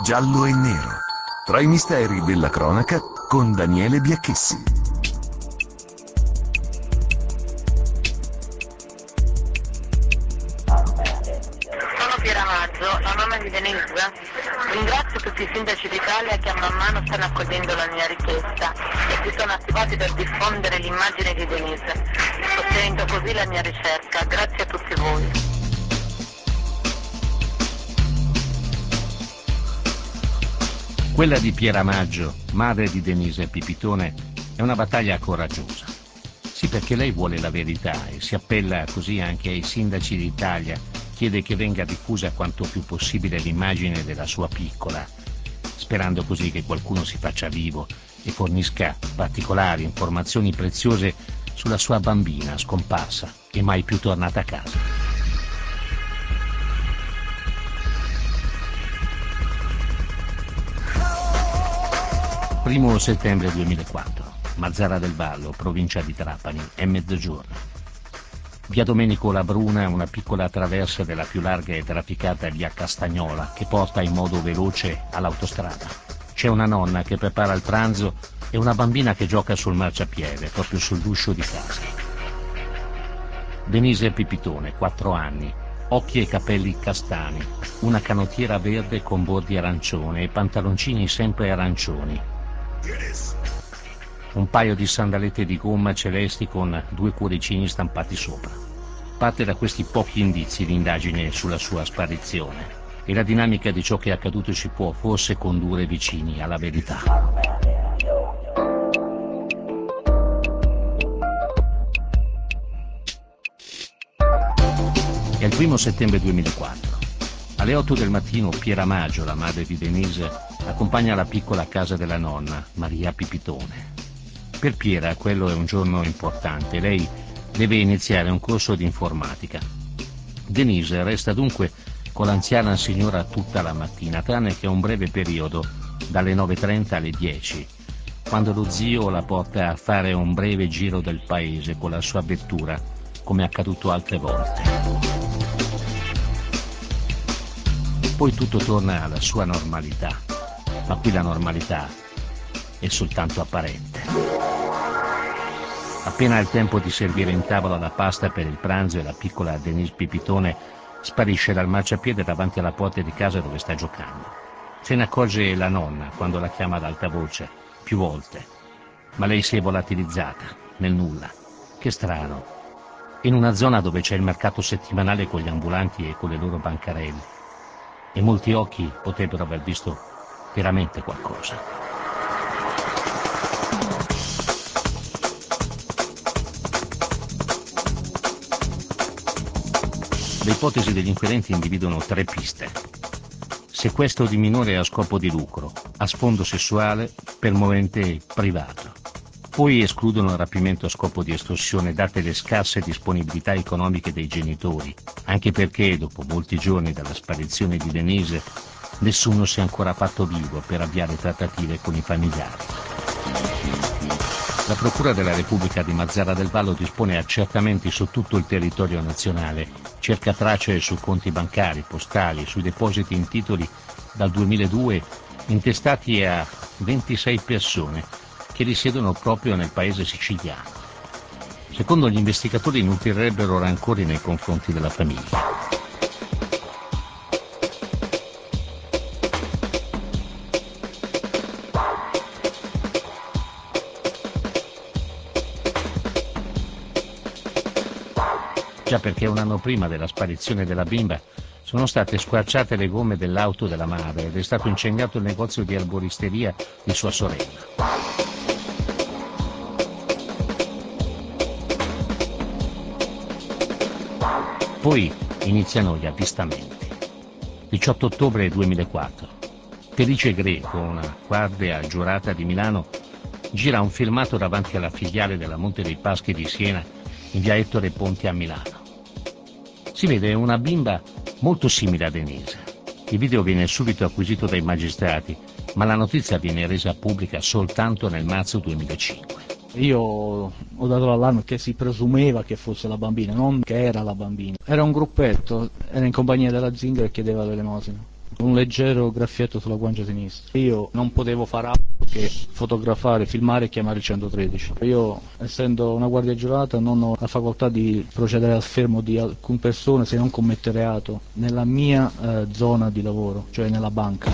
giallo e nero. Tra i misteri della cronaca con Daniele Biacchessi. Sono Piera Maggio, la mamma di Denise. Ringrazio tutti i sindaci d'Italia che a man mano stanno accogliendo la mia richiesta e si sono attivati per diffondere l'immagine di Denise, sostenendo così la mia ricerca. Grazie a tutti voi. Quella di Piera Maggio, madre di Denise Pipitone, è una battaglia coraggiosa. Sì, perché lei vuole la verità e si appella così anche ai sindaci d'Italia, chiede che venga diffusa quanto più possibile l'immagine della sua piccola, sperando così che qualcuno si faccia vivo e fornisca particolari informazioni preziose sulla sua bambina scomparsa e mai più tornata a casa. 1° settembre 2004, Mazara del Vallo, provincia di Trapani, è mezzogiorno. Via Domenico Labruna, una piccola traversa della più larga e trafficata via Castagnola che porta in modo veloce all'autostrada. C'è una nonna che prepara il pranzo e una bambina che gioca sul marciapiede, proprio sull'uscio di casa. Denise Pipitone, 4 anni, occhi e capelli castani, una canottiera verde con bordi arancioni e pantaloncini sempre arancioni. Un paio di sandalette di gomma celesti con 2 cuoricini stampati sopra. Parte da questi pochi indizi l'indagine sulla sua sparizione e la dinamica di ciò che è accaduto ci può forse condurre vicini alla verità. È il 1° settembre 2004. Alle 8 del mattino Piera Maggio, la madre di Denise, accompagna la piccola a casa della nonna, Maria Pipitone. Per Piera quello è un giorno importante, lei deve iniziare un corso di informatica. Denise resta dunque con l'anziana signora tutta la mattina, tranne che un breve periodo, dalle 9:30 alle 10, quando lo zio la porta a fare un breve giro del paese con la sua vettura, come è accaduto altre volte. Poi tutto torna alla sua normalità, ma qui la normalità è soltanto apparente. Appena ha il tempo di servire in tavola la pasta per il pranzo e la piccola Denise Pipitone sparisce dal marciapiede davanti alla porta di casa dove sta giocando. Se ne accorge la nonna quando la chiama ad alta voce, più volte, ma lei si è volatilizzata, nel nulla. Che strano, in una zona dove c'è il mercato settimanale con gli ambulanti e con le loro bancarelle. E molti occhi potrebbero aver visto veramente qualcosa. Le ipotesi degli inquirenti individuano 3 piste. Sequestro di minore a scopo di lucro, a sfondo sessuale, per movente privato. Poi escludono il rapimento a scopo di estorsione date le scarse disponibilità economiche dei genitori, anche perché dopo molti giorni dalla sparizione di Denise nessuno si è ancora fatto vivo per avviare trattative con i familiari. La Procura della Repubblica di Mazara del Vallo dispone accertamenti su tutto il territorio nazionale, cerca tracce su conti bancari, postali, sui depositi in titoli dal 2002 intestati a 26 persone che risiedono proprio nel paese siciliano. Secondo gli investigatori nutrirebbero rancori nei confronti della famiglia. Già perché un anno prima della sparizione della bimba sono state squarciate le gomme dell'auto della madre ed è stato incendiato il negozio di erboristeria di sua sorella. Poi iniziano gli avvistamenti. 18 ottobre 2004. Felice Greco, una guardia giurata di Milano, gira un filmato davanti alla filiale della Monte dei Paschi di Siena in via Ettore Ponti a Milano. Si vede una bimba molto simile a Denise. Il video viene subito acquisito dai magistrati, ma la notizia viene resa pubblica soltanto nel marzo 2005. Io ho dato l'allarme che si presumeva che fosse la bambina, non che era la bambina. Era un gruppetto, era in compagnia della zingara e chiedeva l'elemosina. Un leggero graffietto sulla guancia sinistra. Io non potevo fare altro che fotografare, filmare e chiamare il 113. Io, essendo una guardia giurata, non ho la facoltà di procedere al fermo di alcune persone se non commette reato nella mia zona di lavoro, cioè nella banca.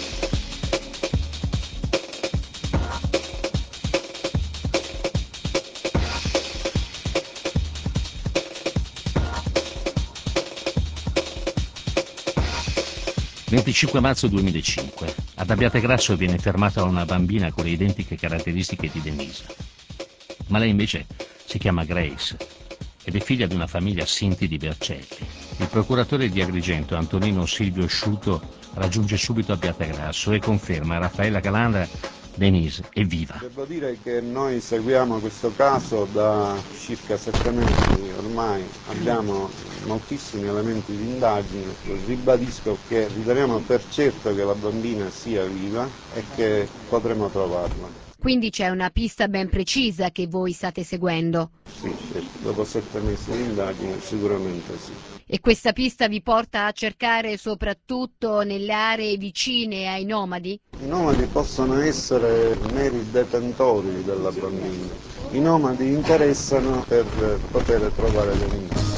Il 25 marzo 2005 ad Abbiategrasso viene fermata una bambina con le identiche caratteristiche di Denise. Ma lei invece si chiama Grace ed è figlia di una famiglia Sinti di Vercelli. Il procuratore di Agrigento, Antonino Silvio Sciuto, raggiunge subito Abbiategrasso e conferma a Raffaella Calandra: Denise è viva. Devo dire che noi seguiamo questo caso da circa 7 mesi ormai, abbiamo moltissimi elementi di indagine, ribadisco che riteniamo per certo che la bambina sia viva e che potremo trovarla. Quindi c'è una pista ben precisa che voi state seguendo? Sì, certo. Dopo 7 mesi di indagine sicuramente sì. E questa pista vi porta a cercare soprattutto nelle aree vicine ai nomadi? I nomadi possono essere meri detentori della bambina. I nomadi interessano per poter trovare Denise.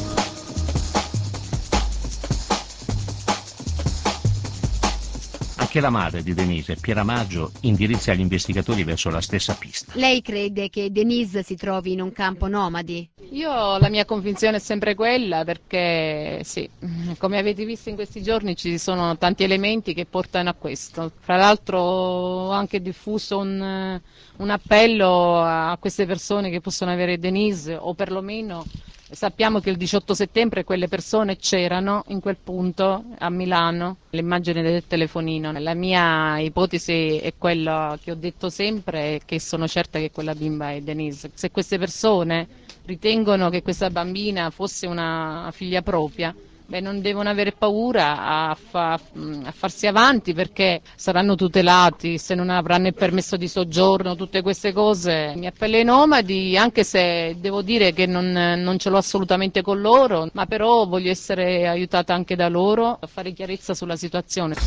Anche la madre di Denise, Piera Maggio, indirizza gli investigatori verso la stessa pista. Lei crede che Denise si trovi in un campo nomadi? La mia convinzione è sempre quella, perché sì, come avete visto in questi giorni ci sono tanti elementi che portano a questo. Fra l'altro ho anche diffuso un appello a queste persone che possono avere Denise, o perlomeno sappiamo che il 18 settembre quelle persone c'erano in quel punto a Milano, l'immagine del telefonino. La mia ipotesi è quella che ho detto sempre, che sono certa che quella bimba è Denise. Se queste persone ritengono che questa bambina fosse una figlia propria, non devono avere paura a farsi avanti, perché saranno tutelati se non avranno il permesso di soggiorno, tutte queste cose. Mi appello ai nomadi, anche se devo dire che non ce l'ho assolutamente con loro, ma però voglio essere aiutata anche da loro a fare chiarezza sulla situazione.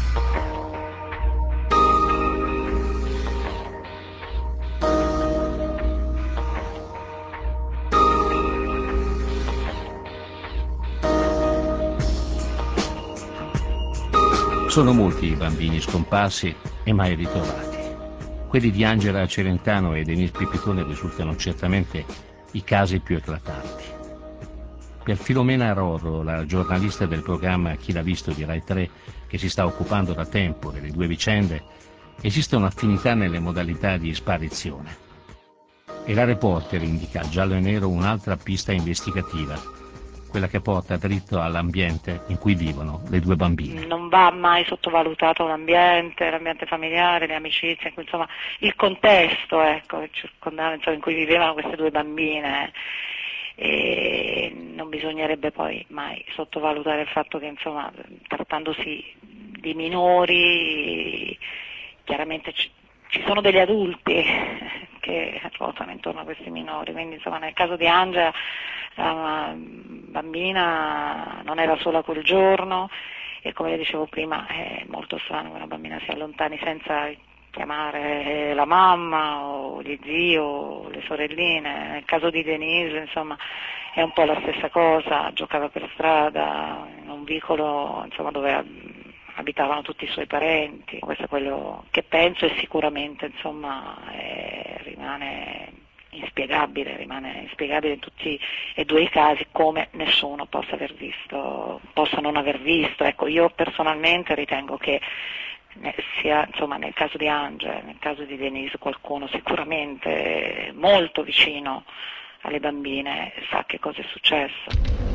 Sono molti i bambini scomparsi e mai ritrovati. Quelli di Angela Celentano e Denise Pipitone risultano certamente i casi più eclatanti. Per Filomena Rorro, la giornalista del programma Chi l'ha visto di Rai 3, che si sta occupando da tempo delle due vicende, esiste un'affinità nelle modalità di sparizione. E la reporter indica a giallo e nero un'altra pista investigativa, quella che porta dritto all'ambiente in cui vivono le due bambine. Non va mai sottovalutato l'ambiente familiare, le amicizie, insomma il contesto, in cui vivevano queste due bambine. E non bisognerebbe poi mai sottovalutare il fatto che, insomma, trattandosi di minori, chiaramente ci sono degli adulti che ruotano intorno a questi minori, quindi insomma nel caso di Angela la bambina non era sola quel giorno e, come le dicevo prima, è molto strano che una bambina si allontani senza chiamare la mamma o gli zii o le sorelline. Nel caso di Denise, insomma, è un po' la stessa cosa, giocava per strada in un vicolo, insomma, dove abitavano tutti i suoi parenti. Questo è quello che penso, e sicuramente, insomma, rimane inspiegabile in tutti e due i casi, come nessuno possa non aver visto. Ecco, io personalmente ritengo che sia, insomma, nel caso di Angela, nel caso di Denise, qualcuno sicuramente molto vicino alle bambine sa che cosa è successo.